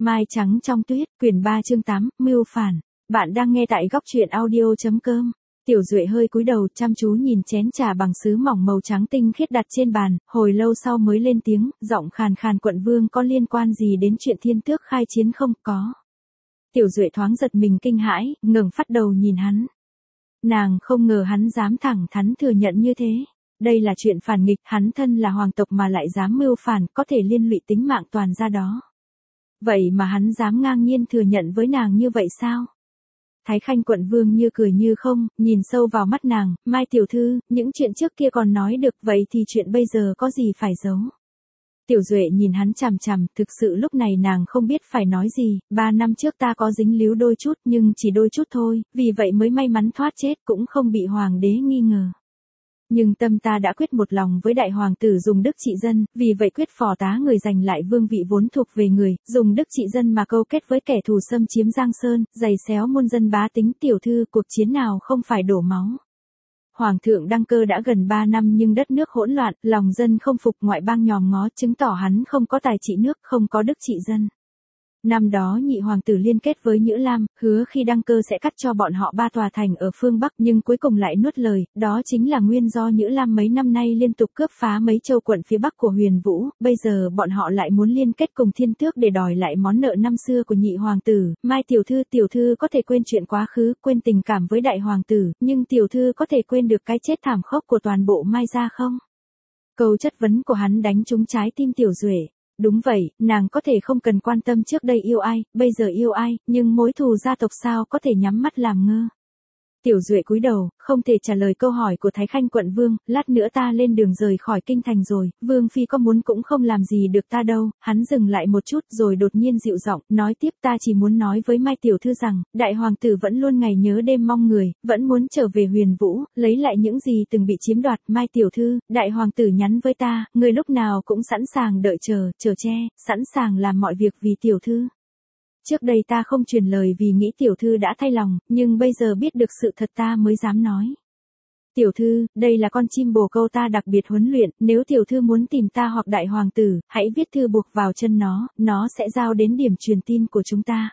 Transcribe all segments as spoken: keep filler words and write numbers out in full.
Mai trắng trong tuyết, quyển ba chương tám, mưu phản. Bạn đang nghe tại góc truyện audio.com. Tiểu Duệ hơi cúi đầu chăm chú nhìn chén trà bằng sứ mỏng màu trắng tinh khiết đặt trên bàn, hồi lâu sau mới lên tiếng, giọng khàn khàn, quận vương có liên quan gì đến chuyện thiên tước khai chiến không? Có. Tiểu Duệ thoáng giật mình kinh hãi, ngẩng phát đầu nhìn hắn. Nàng không ngờ hắn dám thẳng thắn thừa nhận như thế. Đây là chuyện phản nghịch, hắn thân là hoàng tộc mà lại dám mưu phản, có thể liên lụy tính mạng toàn gia đó. Vậy mà hắn dám ngang nhiên thừa nhận với nàng như vậy sao? Thái Khanh quận vương như cười như không, nhìn sâu vào mắt nàng, Mai tiểu thư, những chuyện trước kia còn nói được, vậy thì chuyện bây giờ có gì phải giấu? Tiểu Duệ nhìn hắn chằm chằm, thực sự lúc này nàng không biết phải nói gì, ba năm trước ta có dính líu đôi chút nhưng chỉ đôi chút thôi, vì vậy mới may mắn thoát chết cũng không bị hoàng đế nghi ngờ. Nhưng tâm ta đã quyết một lòng với đại hoàng tử dùng đức trị dân, vì vậy quyết phò tá người giành lại vương vị vốn thuộc về người, dùng đức trị dân mà câu kết với kẻ thù xâm chiếm Giang Sơn, giày xéo muôn dân bá tính. Tiểu thư, cuộc chiến nào không phải đổ máu. Hoàng thượng đăng cơ đã gần ba năm nhưng đất nước hỗn loạn, lòng dân không phục, ngoại bang nhòm ngó, chứng tỏ hắn không có tài trị nước, không có đức trị dân. Năm đó nhị hoàng tử liên kết với Nhữ Lam, hứa khi đăng cơ sẽ cắt cho bọn họ ba tòa thành ở phương Bắc, nhưng cuối cùng lại nuốt lời, đó chính là nguyên do Nhữ Lam mấy năm nay liên tục cướp phá mấy châu quận phía Bắc của Huyền Vũ, bây giờ bọn họ lại muốn liên kết cùng thiên tước để đòi lại món nợ năm xưa của nhị hoàng tử. Mai tiểu thư, tiểu thư có thể quên chuyện quá khứ, quên tình cảm với đại hoàng tử, nhưng tiểu thư có thể quên được cái chết thảm khốc của toàn bộ Mai gia không? Câu chất vấn của hắn đánh trúng trái tim Tiểu Duệ. Đúng vậy, nàng có thể không cần quan tâm trước đây yêu ai, bây giờ yêu ai, nhưng mối thù gia tộc sao có thể nhắm mắt làm ngơ. Tiểu Duệ cúi đầu, không thể trả lời câu hỏi của Thái Khanh quận vương, lát nữa ta lên đường rời khỏi kinh thành rồi, vương phi có muốn cũng không làm gì được ta đâu. Hắn dừng lại một chút rồi đột nhiên dịu giọng, nói tiếp, ta chỉ muốn nói với Mai tiểu thư rằng, đại hoàng tử vẫn luôn ngày nhớ đêm mong người, vẫn muốn trở về Huyền Vũ, lấy lại những gì từng bị chiếm đoạt. Mai tiểu thư, đại hoàng tử nhắn với ta, người lúc nào cũng sẵn sàng đợi chờ, chờ che, sẵn sàng làm mọi việc vì tiểu thư. Trước đây ta không truyền lời vì nghĩ tiểu thư đã thay lòng, nhưng bây giờ biết được sự thật ta mới dám nói. Tiểu thư, đây là con chim bồ câu ta đặc biệt huấn luyện, nếu tiểu thư muốn tìm ta hoặc đại hoàng tử, hãy viết thư buộc vào chân nó, nó sẽ giao đến điểm truyền tin của chúng ta.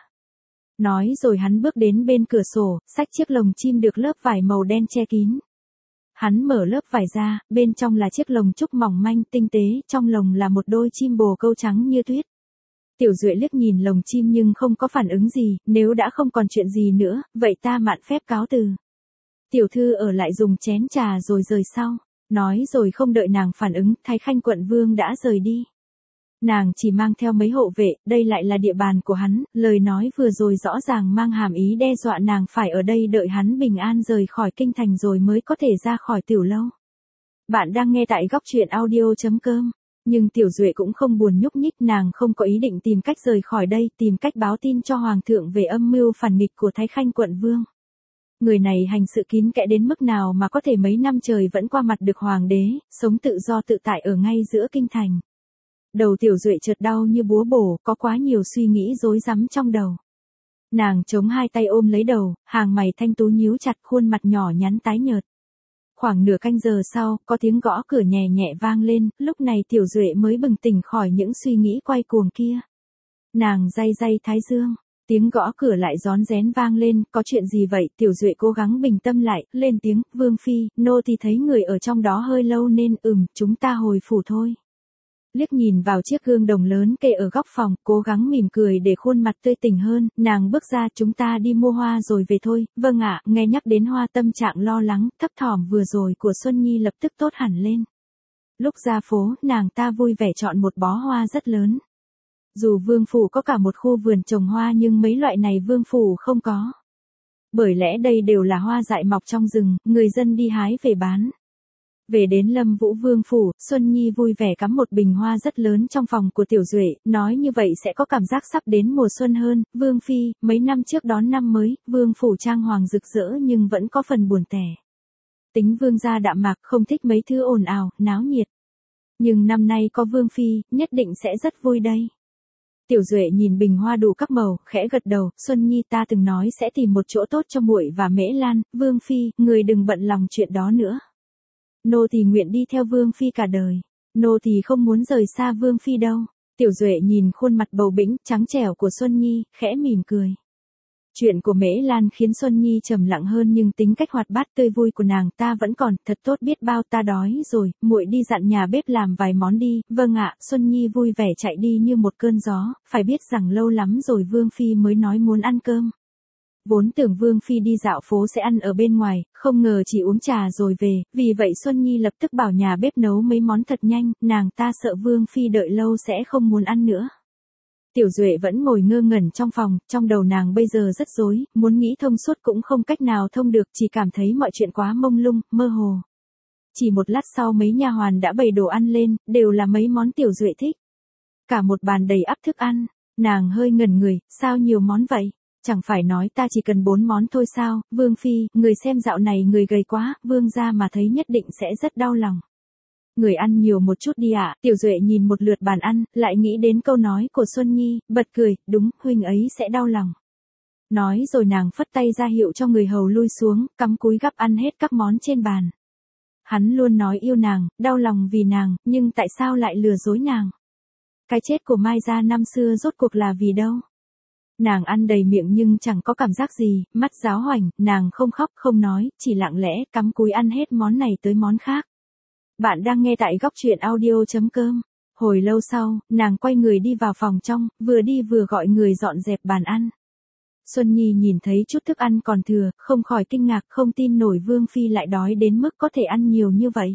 Nói rồi hắn bước đến bên cửa sổ, xách chiếc lồng chim được lớp vải màu đen che kín. Hắn mở lớp vải ra, bên trong là chiếc lồng trúc mỏng manh tinh tế, trong lồng là một đôi chim bồ câu trắng như tuyết. Tiểu Duệ liếc nhìn lồng chim nhưng không có phản ứng gì, nếu đã không còn chuyện gì nữa, vậy ta mạn phép cáo từ. Tiểu thư ở lại dùng chén trà rồi rời sau. Nói rồi không đợi nàng phản ứng, Thái Khanh quận vương đã rời đi. Nàng chỉ mang theo mấy hộ vệ, đây lại là địa bàn của hắn, lời nói vừa rồi rõ ràng mang hàm ý đe dọa nàng phải ở đây đợi hắn bình an rời khỏi kinh thành rồi mới có thể ra khỏi tiểu lâu. Bạn đang nghe tại góc truyện audio.com. Nhưng Tiểu Duệ cũng không buồn nhúc nhích, nàng không có ý định tìm cách rời khỏi đây, tìm cách báo tin cho hoàng thượng về âm mưu phản nghịch của Thái Khanh quận vương. Người này hành sự kín kẽ đến mức nào mà có thể mấy năm trời vẫn qua mặt được hoàng đế, sống tự do tự tại ở ngay giữa kinh thành. Đầu Tiểu Duệ chợt đau như búa bổ, có quá nhiều suy nghĩ rối rắm trong đầu. Nàng chống hai tay ôm lấy đầu, hàng mày thanh tú nhíu chặt, khuôn mặt nhỏ nhắn tái nhợt. Khoảng nửa canh giờ sau, có tiếng gõ cửa nhẹ nhẹ vang lên, lúc này Tiểu Duệ mới bừng tỉnh khỏi những suy nghĩ quay cuồng kia. Nàng day day thái dương, tiếng gõ cửa lại rón rén vang lên, có chuyện gì vậy? Tiểu Duệ cố gắng bình tâm lại, lên tiếng, vương phi, nô thì thấy người ở trong đó hơi lâu nên ừm, chúng ta hồi phủ thôi. Liếc nhìn vào chiếc gương đồng lớn kê ở góc phòng, cố gắng mỉm cười để khuôn mặt tươi tỉnh hơn, nàng bước ra, chúng ta đi mua hoa rồi về thôi. Vâng ạ. Nghe nhắc đến hoa tâm trạng lo lắng, thấp thỏm vừa rồi của Xuân Nhi lập tức tốt hẳn lên. Lúc ra phố, nàng ta vui vẻ chọn một bó hoa rất lớn. Dù vương phủ có cả một khu vườn trồng hoa nhưng mấy loại này vương phủ không có. Bởi lẽ đây đều là hoa dại mọc trong rừng, người dân đi hái về bán. Về đến Lâm Vũ vương phủ, Xuân Nhi vui vẻ cắm một bình hoa rất lớn trong phòng của Tiểu Duệ, nói như vậy sẽ có cảm giác sắp đến mùa xuân hơn. Vương phi, mấy năm trước đón năm mới, vương phủ trang hoàng rực rỡ nhưng vẫn có phần buồn tẻ. Tính vương gia đạm mạc, không thích mấy thứ ồn ào, náo nhiệt. Nhưng năm nay có vương phi, nhất định sẽ rất vui đây. Tiểu Duệ nhìn bình hoa đủ các màu, khẽ gật đầu, Xuân Nhi, ta từng nói sẽ tìm một chỗ tốt cho muội và Mễ Lan, vương phi, người đừng bận lòng chuyện đó nữa. Nô thì nguyện đi theo vương phi cả đời. Nô thì không muốn rời xa vương phi đâu. Tiểu Duệ nhìn khuôn mặt bầu bĩnh, trắng trẻo của Xuân Nhi, khẽ mỉm cười. Chuyện của Mễ Lan khiến Xuân Nhi trầm lặng hơn nhưng tính cách hoạt bát tươi vui của nàng ta vẫn còn, thật tốt biết bao. Ta đói rồi, muội đi dặn nhà bếp làm vài món đi. Vâng ạ. Xuân Nhi vui vẻ chạy đi như một cơn gió, phải biết rằng lâu lắm rồi Vương Phi mới nói muốn ăn cơm. Vốn tưởng Vương Phi đi dạo phố sẽ ăn ở bên ngoài, không ngờ chỉ uống trà rồi về, vì vậy Xuân Nhi lập tức bảo nhà bếp nấu mấy món thật nhanh, nàng ta sợ Vương Phi đợi lâu sẽ không muốn ăn nữa. Tiểu Duệ vẫn ngồi ngơ ngẩn trong phòng, trong đầu nàng bây giờ rất rối, muốn nghĩ thông suốt cũng không cách nào thông được, chỉ cảm thấy mọi chuyện quá mông lung, mơ hồ. Chỉ một lát sau mấy nha hoàn đã bày đồ ăn lên, đều là mấy món Tiểu Duệ thích. Cả một bàn đầy ắp thức ăn, nàng hơi ngẩn người, sao nhiều món vậy? Chẳng phải nói ta chỉ cần bốn món thôi sao? Vương Phi, người xem dạo này người gầy quá, Vương gia mà thấy nhất định sẽ rất đau lòng. Người ăn nhiều một chút đi ạ. Tiểu Duệ nhìn một lượt bàn ăn, lại nghĩ đến câu nói của Xuân Nhi, bật cười, đúng, huynh ấy sẽ đau lòng. Nói rồi nàng phất tay ra hiệu cho người hầu lui xuống, cắm cúi gắp ăn hết các món trên bàn. Hắn luôn nói yêu nàng, đau lòng vì nàng, nhưng tại sao lại lừa dối nàng? Cái chết của Mai gia năm xưa rốt cuộc là vì đâu? Nàng ăn đầy miệng nhưng chẳng có cảm giác gì, mắt giáo hoành, nàng không khóc không nói, chỉ lặng lẽ cắm cúi ăn hết món này tới món khác. Bạn đang nghe tại góc truyện audio chấm com. Hồi lâu sau, nàng quay người đi vào phòng trong, vừa đi vừa gọi người dọn dẹp bàn ăn. Xuân Nhi nhìn thấy chút thức ăn còn thừa, không khỏi kinh ngạc, không tin nổi Vương Phi lại đói đến mức có thể ăn nhiều như vậy.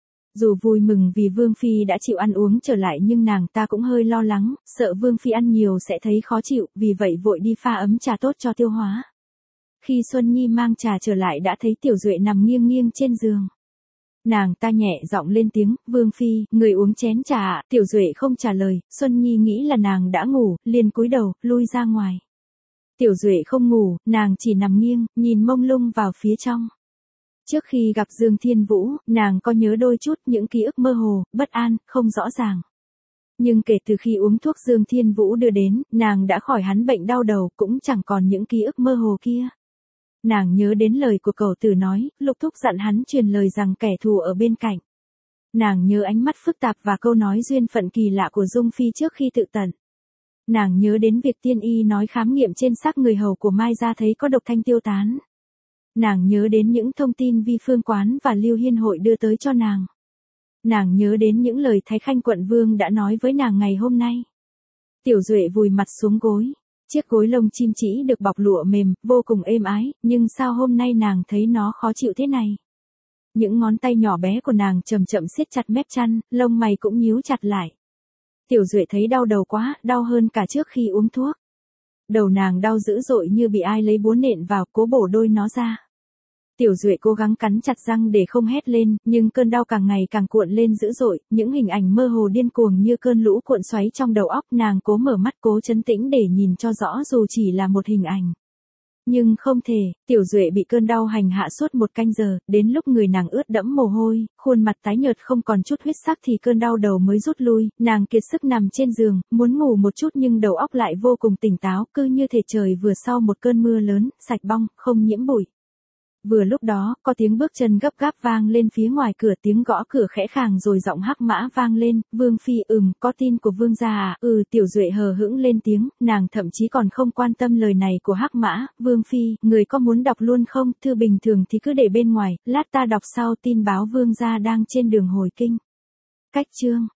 Dù vui mừng vì Vương Phi đã chịu ăn uống trở lại nhưng nàng ta cũng hơi lo lắng, sợ Vương Phi ăn nhiều sẽ thấy khó chịu, vì vậy vội đi pha ấm trà tốt cho tiêu hóa. Khi Xuân Nhi mang trà trở lại đã thấy Tiểu Duệ nằm nghiêng nghiêng trên giường. Nàng ta nhẹ giọng lên tiếng, Vương Phi, người uống chén trà ạ. Tiểu Duệ không trả lời, Xuân Nhi nghĩ là nàng đã ngủ, liền cúi đầu, lui ra ngoài. Tiểu Duệ không ngủ, nàng chỉ nằm nghiêng, nhìn mông lung vào phía trong. Trước khi gặp Dương Thiên Vũ, nàng có nhớ đôi chút những ký ức mơ hồ, bất an, không rõ ràng. Nhưng kể từ khi uống thuốc Dương Thiên Vũ đưa đến, nàng đã khỏi hắn bệnh đau đầu, cũng chẳng còn những ký ức mơ hồ kia. Nàng nhớ đến lời của cẩu tử nói, Lục Thúc dặn hắn truyền lời rằng kẻ thù ở bên cạnh. Nàng nhớ ánh mắt phức tạp và câu nói duyên phận kỳ lạ của Dung Phi trước khi tự tận. Nàng nhớ đến việc tiên y nói khám nghiệm trên xác người hầu của Mai gia thấy có độc thanh tiêu tán. Nàng nhớ đến những thông tin Vi Phương Quán và Lưu Hiên Hội đưa tới cho nàng. Nàng nhớ đến những lời Thái Khanh quận vương đã nói với nàng ngày hôm nay. Tiểu Duệ vùi mặt xuống gối. Chiếc gối lông chim chỉ được bọc lụa mềm, vô cùng êm ái, nhưng sao hôm nay nàng thấy nó khó chịu thế này? Những ngón tay nhỏ bé của nàng chậm chậm siết chặt mép chăn, lông mày cũng nhíu chặt lại. Tiểu Duệ thấy đau đầu quá, đau hơn cả trước khi uống thuốc. Đầu nàng đau dữ dội như bị ai lấy búa nện vào, cố bổ đôi nó ra. Tiểu Duệ cố gắng cắn chặt răng để không hét lên, nhưng cơn đau càng ngày càng cuộn lên dữ dội, những hình ảnh mơ hồ điên cuồng như cơn lũ cuộn xoáy trong đầu óc, nàng cố mở mắt cố trấn tĩnh để nhìn cho rõ dù chỉ là một hình ảnh. Nhưng không thể, Tiểu Duệ bị cơn đau hành hạ suốt một canh giờ, đến lúc người nàng ướt đẫm mồ hôi, khuôn mặt tái nhợt không còn chút huyết sắc thì cơn đau đầu mới rút lui, nàng kiệt sức nằm trên giường, muốn ngủ một chút nhưng đầu óc lại vô cùng tỉnh táo, cứ như thể trời vừa sau một cơn mưa lớn, sạch bong, không nhiễm bụi. Vừa lúc đó, có tiếng bước chân gấp gáp vang lên phía ngoài cửa, tiếng gõ cửa khẽ khàng rồi giọng Hắc Mã vang lên, Vương Phi, ừm, có tin của Vương gia à, ừ, Tiểu Duệ hờ hững lên tiếng, nàng thậm chí còn không quan tâm lời này của Hắc Mã, Vương Phi, người có muốn đọc luôn không, thư bình thường thì cứ để bên ngoài, lát ta đọc sau tin báo Vương gia đang trên đường hồi kinh. Cách chương